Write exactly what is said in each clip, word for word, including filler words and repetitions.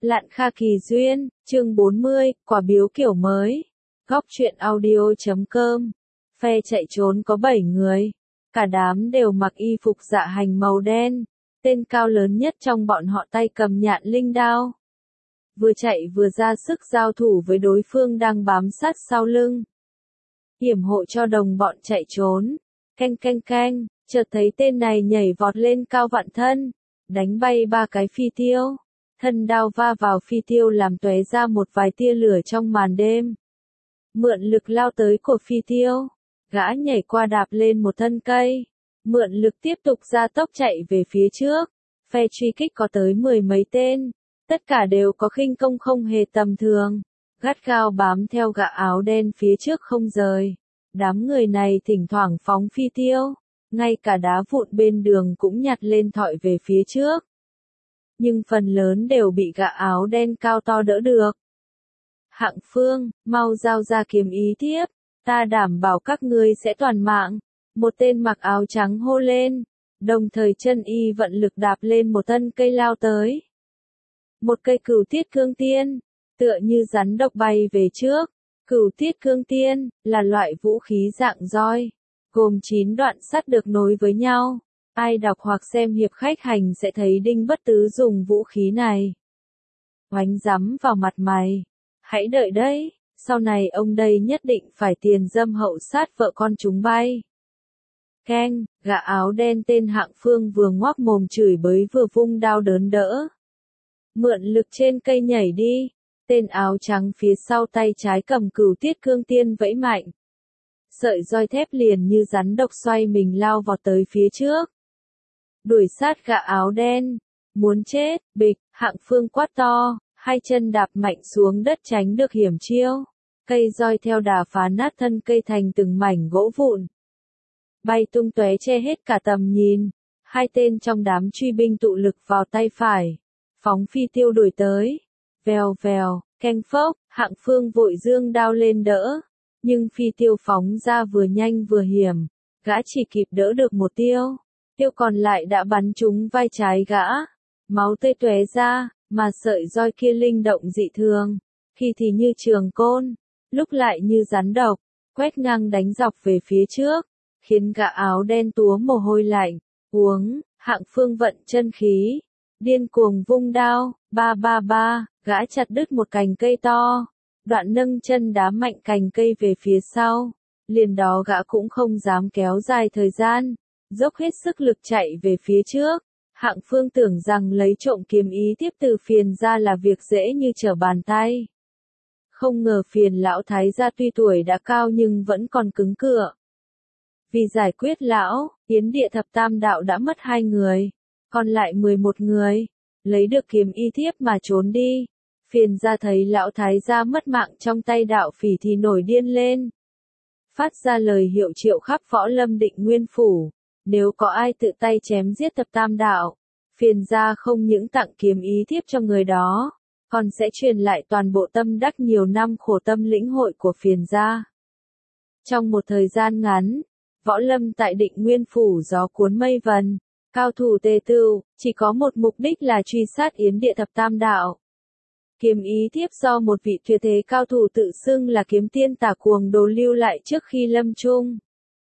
Lạn Kha Kỳ Duyên, chương bốn mươi, quả biếu kiểu mới. Góc truyện audio chấm com. Phe chạy trốn có bảy người. Cả đám đều mặc y phục dạ hành màu đen. Tên cao lớn nhất trong bọn họ tay cầm nhạn linh đao. Vừa chạy vừa ra sức giao thủ với đối phương đang bám sát sau lưng. Hiểm hộ cho đồng bọn chạy trốn. Canh canh canh, chợt thấy tên này nhảy vọt lên cao vạn thân. Đánh bay ba cái phi tiêu. Thân đao va vào phi tiêu làm tóe ra một vài tia lửa trong màn đêm. Mượn lực lao tới cổ phi tiêu. Gã nhảy qua đạp lên một thân cây. Mượn lực tiếp tục ra tốc chạy về phía trước. Phe truy kích có tới mười mấy tên. Tất cả đều có khinh công không hề tầm thường. Gắt gao bám theo gã áo đen phía trước không rời. Đám người này thỉnh thoảng phóng phi tiêu. Ngay cả đá vụn bên đường cũng nhặt lên thọi về phía trước. Nhưng phần lớn đều bị gã áo đen cao to đỡ được. Hạng Phương, mau giao ra kiếm ý tiếp, ta đảm bảo các ngươi sẽ toàn mạng. Một tên mặc áo trắng hô lên, đồng thời chân y vận lực đạp lên một thân cây lao tới. Một cây cửu tiết cương tiên, tựa như rắn độc bay về trước. Cửu tiết cương tiên, là loại vũ khí dạng roi, gồm chín đoạn sắt được nối với nhau. Ai đọc hoặc xem hiệp khách hành sẽ thấy Đinh Bất Tứ dùng vũ khí này. Oánh rắm vào mặt mày. Hãy đợi đấy, sau này ông đây nhất định phải tiền dâm hậu sát vợ con chúng bay. Keng, gã áo đen tên Hạng Phương vừa ngoác mồm chửi bới vừa vung đao đớn đỡ. Mượn lực trên cây nhảy đi. Tên áo trắng phía sau tay trái cầm cửu tiết cương tiên vẫy mạnh. Sợi roi thép liền như rắn độc xoay mình lao vọt tới phía trước. Đuổi sát gã áo đen. Muốn chết, bịch, Hạng Phương quát to, hai chân đạp mạnh xuống đất tránh được hiểm chiêu. Cây roi theo đà phá nát thân cây thành từng mảnh gỗ vụn. Bay tung tóe che hết cả tầm nhìn. Hai tên trong đám truy binh tụ lực vào tay phải. Phóng phi tiêu đuổi tới. Vèo vèo, canh phốc, Hạng Phương vội dương đao lên đỡ. Nhưng phi tiêu phóng ra vừa nhanh vừa hiểm. Gã chỉ kịp đỡ được một tiêu. Tiêu còn lại đã bắn trúng vai trái gã. Máu tươi tóe ra, mà sợi roi kia linh động dị thường. Khi thì như trường côn, lúc lại như rắn độc, quét ngang đánh dọc về phía trước, khiến gã áo đen túa mồ hôi lạnh. Uống, Hạng Phương vận chân khí, điên cuồng vung đao, ba ba ba, gã chặt đứt một cành cây to. Đoạn nâng chân đá mạnh cành cây về phía sau. Liền đó gã cũng không dám kéo dài thời gian. Dốc hết sức lực chạy về phía trước. Hạng Phương tưởng rằng lấy trộm kiếm ý tiếp từ Phiền gia là việc dễ như trở bàn tay. Không ngờ Phiền lão thái gia tuy tuổi đã cao nhưng vẫn còn cứng cựa. Vì giải quyết lão, Yến Địa Thập Tam Đạo đã mất hai người, còn lại mười một người. Lấy được kiếm ý tiếp mà trốn đi. Phiền gia thấy lão thái gia mất mạng trong tay đạo phỉ thì nổi điên lên. Phát ra lời hiệu triệu khắp Võ Lâm Định Nguyên phủ. Nếu có ai tự tay chém giết Thập Tam Đạo, Phiền gia không những tặng kiếm ý thiếp cho người đó, còn sẽ truyền lại toàn bộ tâm đắc nhiều năm khổ tâm lĩnh hội của Phiền gia. Trong một thời gian ngắn, Võ Lâm tại Định Nguyên phủ gió cuốn mây vần, cao thủ tề tựu, chỉ có một mục đích là truy sát Yến Địa Thập Tam Đạo. Kiếm ý thiếp do một vị tuyệt thế cao thủ tự xưng là kiếm tiên Tả Cuồng Đồ lưu lại trước khi lâm chung.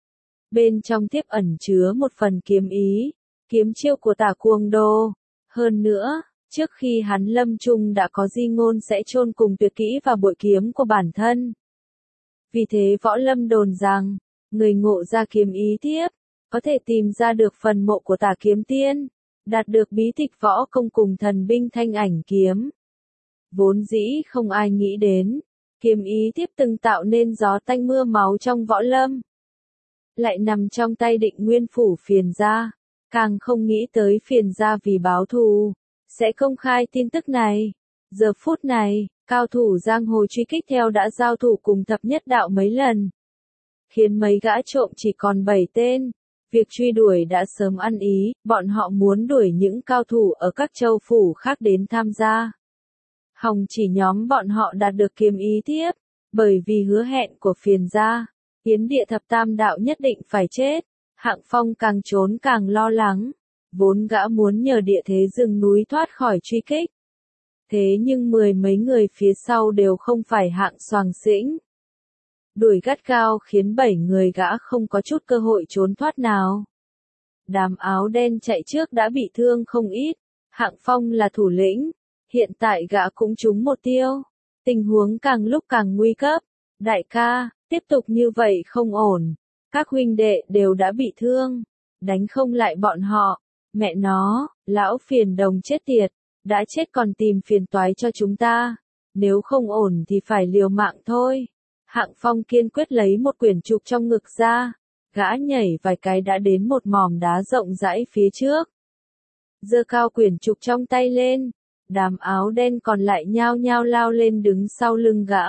Bên trong thiếp ẩn chứa một phần kiếm ý, kiếm chiêu của Tả Cuồng Đồ. Hơn nữa, trước khi hắn lâm chung đã có di ngôn sẽ chôn cùng tuyệt kỹ và bội kiếm của bản thân. Vì thế Võ Lâm đồn rằng, người ngộ ra kiếm ý thiếp, có thể tìm ra được phần mộ của Tả Kiếm Tiên, đạt được bí tịch võ công cùng thần binh thanh ảnh kiếm. Vốn dĩ không ai nghĩ đến, kiếm ý thiếp từng tạo nên gió tanh mưa máu trong Võ Lâm. Lại nằm trong tay Định Nguyên phủ Phiền gia, càng không nghĩ tới Phiền gia vì báo thù, sẽ công khai tin tức này. Giờ phút này, cao thủ giang hồ truy kích theo đã giao thủ cùng Thập Nhất Đạo mấy lần, khiến mấy gã trộm chỉ còn bảy tên. Việc truy đuổi đã sớm ăn ý, bọn họ muốn đuổi những cao thủ ở các châu phủ khác đến tham gia. Hòng chỉ nhóm bọn họ đạt được kiếm ý thiếp, bởi vì hứa hẹn của Phiền gia, Yến Địa Thập Tam Đạo nhất định phải chết. Hạng Phong càng trốn càng lo lắng, vốn gã muốn nhờ địa thế rừng núi thoát khỏi truy kích. Thế nhưng mười mấy người phía sau đều không phải hạng xoàng xĩnh. Đuổi gắt gao khiến bảy người gã không có chút cơ hội trốn thoát nào. Đám áo đen chạy trước đã bị thương không ít, Hạng Phong là thủ lĩnh, hiện tại gã cũng trúng một tiêu. Tình huống càng lúc càng nguy cấp. Đại ca, tiếp tục như vậy không ổn. Các huynh đệ đều đã bị thương. Đánh không lại bọn họ. Mẹ nó, lão phiền đồng chết tiệt. Đã chết còn tìm phiền toái cho chúng ta. Nếu không ổn thì phải liều mạng thôi. Hạng Phong kiên quyết lấy một quyển trục trong ngực ra. Gã nhảy vài cái đã đến một mỏm đá rộng rãi phía trước. Giơ cao quyển trục trong tay lên. Đám áo đen còn lại nhao nhao lao lên đứng sau lưng gã.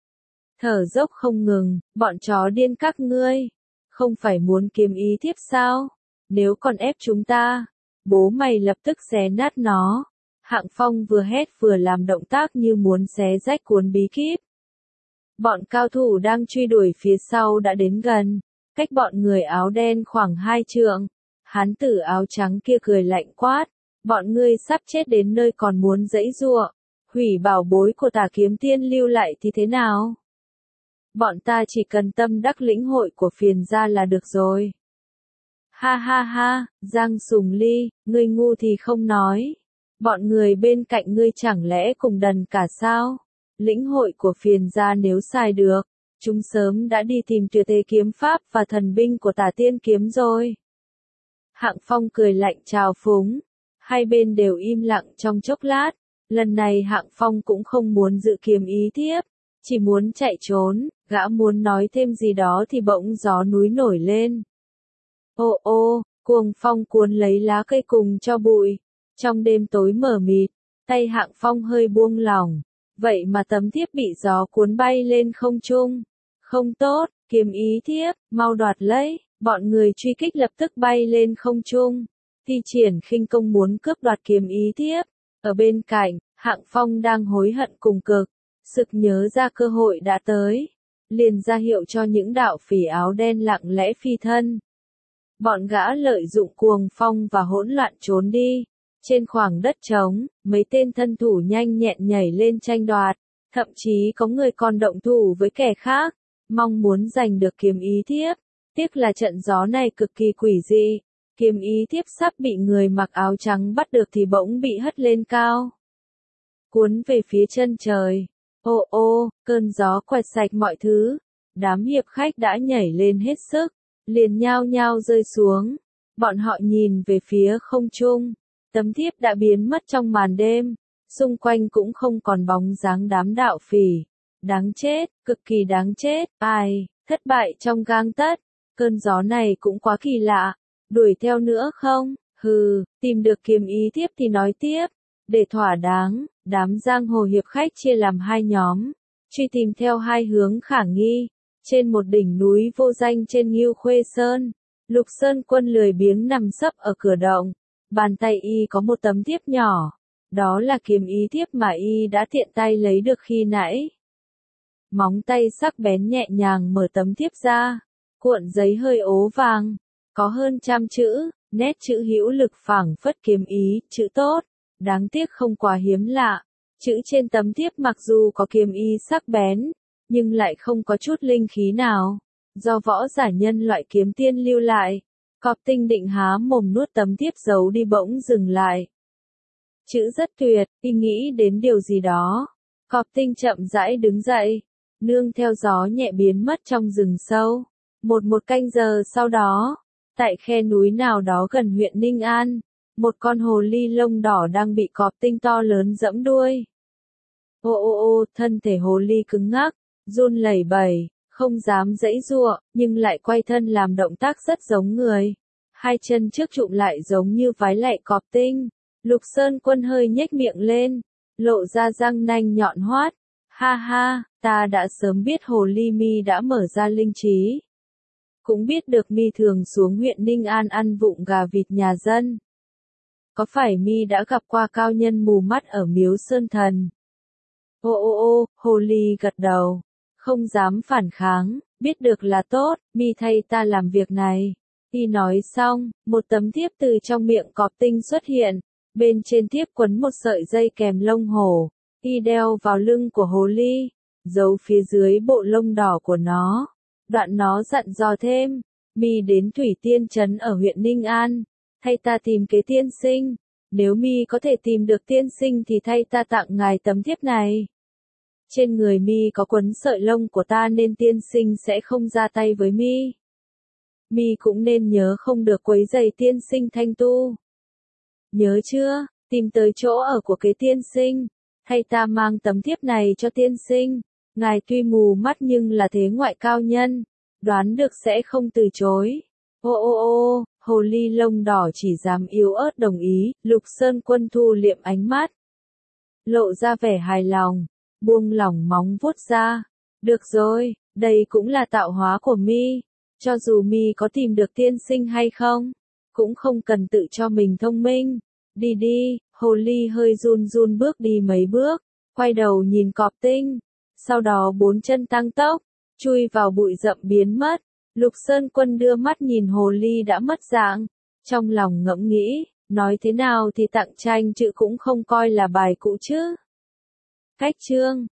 Thở dốc không ngừng, bọn chó điên các ngươi. Không phải muốn kiếm ý thiếp sao? Nếu còn ép chúng ta, bố mày lập tức xé nát nó. Hạng Phong vừa hét vừa làm động tác như muốn xé rách cuốn bí kíp. Bọn cao thủ đang truy đuổi phía sau đã đến gần, cách bọn người áo đen khoảng hai trượng. Hán tử áo trắng kia cười lạnh quát, bọn ngươi sắp chết đến nơi còn muốn giãy giụa, hủy bảo bối của Tà Kiếm Tiên lưu lại thì thế nào? Bọn ta chỉ cần tâm đắc lĩnh hội của phiền gia là được rồi. Ha ha ha, Giang Sùng Ly, ngươi ngu thì không nói. Bọn người bên cạnh ngươi chẳng lẽ cùng đần cả sao? Lĩnh hội của phiền gia nếu xài được, chúng sớm đã đi tìm tuyệt thế kiếm pháp và thần binh của Tà Tiên kiếm rồi. Hạng Phong cười lạnh trào phúng. Hai bên đều im lặng trong chốc lát. Lần này Hạng Phong cũng không muốn giữ kiếm ý thiếp, chỉ muốn chạy trốn. Gã muốn nói thêm gì đó thì bỗng gió núi nổi lên. Ô ô, cuồng phong cuốn lấy lá cây cùng cho bụi. Trong đêm tối mờ mịt, tay Hạng Phong hơi buông lỏng. Vậy mà tấm thiếp bị gió cuốn bay lên không trung. Không tốt, kiếm ý thiếp, mau đoạt lấy. Bọn người truy kích lập tức bay lên không trung. Thi triển khinh công muốn cướp đoạt kiếm ý thiếp. Ở bên cạnh, Hạng Phong đang hối hận cùng cực. Sực nhớ ra cơ hội đã tới. Liền ra hiệu cho những đạo phỉ áo đen lặng lẽ phi thân. Bọn gã lợi dụng cuồng phong và hỗn loạn trốn đi. Trên khoảng đất trống, mấy tên thân thủ nhanh nhẹn nhảy lên tranh đoạt. Thậm chí có người còn động thủ với kẻ khác, mong muốn giành được kiếm ý thiếp. Tiếc là trận gió này cực kỳ quỷ dị. Kiếm ý thiếp sắp bị người mặc áo trắng bắt được thì bỗng bị hất lên cao. Cuốn về phía chân trời. Ô ô, cơn gió quẹt sạch mọi thứ. Đám hiệp khách đã nhảy lên hết sức, liền nhao nhao rơi xuống. Bọn họ nhìn về phía không trung. Tấm thiếp đã biến mất trong màn đêm. Xung quanh cũng không còn bóng dáng đám đạo phỉ. Đáng chết, cực kỳ đáng chết. Ai, thất bại trong gang tấc. Cơn gió này cũng quá kỳ lạ. Đuổi theo nữa không? Hừ, tìm được kiếm ý thiếp thì nói tiếp. Để thỏa đáng, đám giang hồ hiệp khách chia làm hai nhóm. Truy tìm theo hai hướng khả nghi. Trên một đỉnh núi vô danh trên Ngưu Khuê Sơn. Lục Sơn Quân lười biếng nằm sấp ở cửa động. Bàn tay y có một tấm thiếp nhỏ. Đó là kiếm ý thiếp mà y đã tiện tay lấy được khi nãy. Móng tay sắc bén nhẹ nhàng mở tấm thiếp ra. Cuộn giấy hơi ố vàng. Có hơn trăm chữ, nét chữ hữu lực phảng phất kiếm ý, chữ tốt. Đáng tiếc không quá hiếm lạ. Chữ trên tấm thiếp mặc dù có kiếm ý sắc bén, nhưng lại không có chút linh khí nào. Do võ giả nhân loại kiếm tiên lưu lại. Cọp Tinh định há mồm nuốt tấm thiếp giấu đi bỗng dừng lại. Chữ rất tuyệt, y nghĩ đến điều gì đó. Cọp Tinh chậm rãi đứng dậy, nương theo gió nhẹ biến mất trong rừng sâu. Một một canh giờ sau đó, tại khe núi nào đó gần huyện Ninh An, một con hồ ly lông đỏ đang bị Cọp Tinh to lớn giẫm đuôi. Ô ô ô, thân thể hồ ly cứng ngắc, run lẩy bẩy, không dám giãy giụa, nhưng lại quay thân làm động tác rất giống người. Hai chân trước chụm lại giống như vái lạy Cọp Tinh. Lục Sơn Quân hơi nhếch miệng lên, lộ ra răng nanh nhọn hoắt. Ha ha, ta đã sớm biết hồ ly mi đã mở ra linh trí. Cũng biết được mi thường xuống huyện Ninh An ăn vụng gà vịt nhà dân. Có phải mi đã gặp qua cao nhân mù mắt ở Miếu Sơn Thần? Ô ô ô, hồ ly gật đầu, không dám phản kháng, biết được là tốt, mi thay ta làm việc này. Y nói xong, một tấm thiếp từ trong miệng Cọp Tinh xuất hiện, Bên trên tiếp quấn một sợi dây kèm lông hổ, y đeo vào lưng của hồ ly, giấu phía dưới bộ lông đỏ của nó. Đoạn nó dặn dò thêm, mi đến Thủy Tiên Trấn ở huyện Ninh An, thay ta tìm kế tiên sinh, nếu mi có thể tìm được tiên sinh thì thay ta tặng ngài tấm thiếp này. Trên người mi có quấn sợi lông của ta nên tiên sinh sẽ không ra tay với mi. Mi cũng nên nhớ không được quấy rầy tiên sinh thanh tu. Nhớ chưa, tìm tới chỗ ở của kế tiên sinh, thay ta mang tấm thiếp này cho tiên sinh. Ngài tuy mù mắt nhưng là thế ngoại cao nhân, đoán được sẽ không từ chối. Ô ô ô, hồ ly lông đỏ chỉ dám yếu ớt đồng ý, Lục Sơn Quân thu liệm ánh mắt. Lộ ra vẻ hài lòng, buông lỏng móng vuốt ra. Được rồi, đây cũng là tạo hóa của mi. Cho dù mi có tìm được tiên sinh hay không, cũng không cần tự cho mình thông minh. Đi đi, hồ ly hơi run run bước đi mấy bước, quay đầu nhìn Cọp Tinh. Sau đó bốn chân tăng tốc, chui vào bụi rậm biến mất. Lục Sơn Quân đưa mắt nhìn hồ ly đã mất dạng, trong lòng ngẫm nghĩ, nói thế nào thì tặng tranh chữ cũng không coi là bài cũ chứ. Cách chương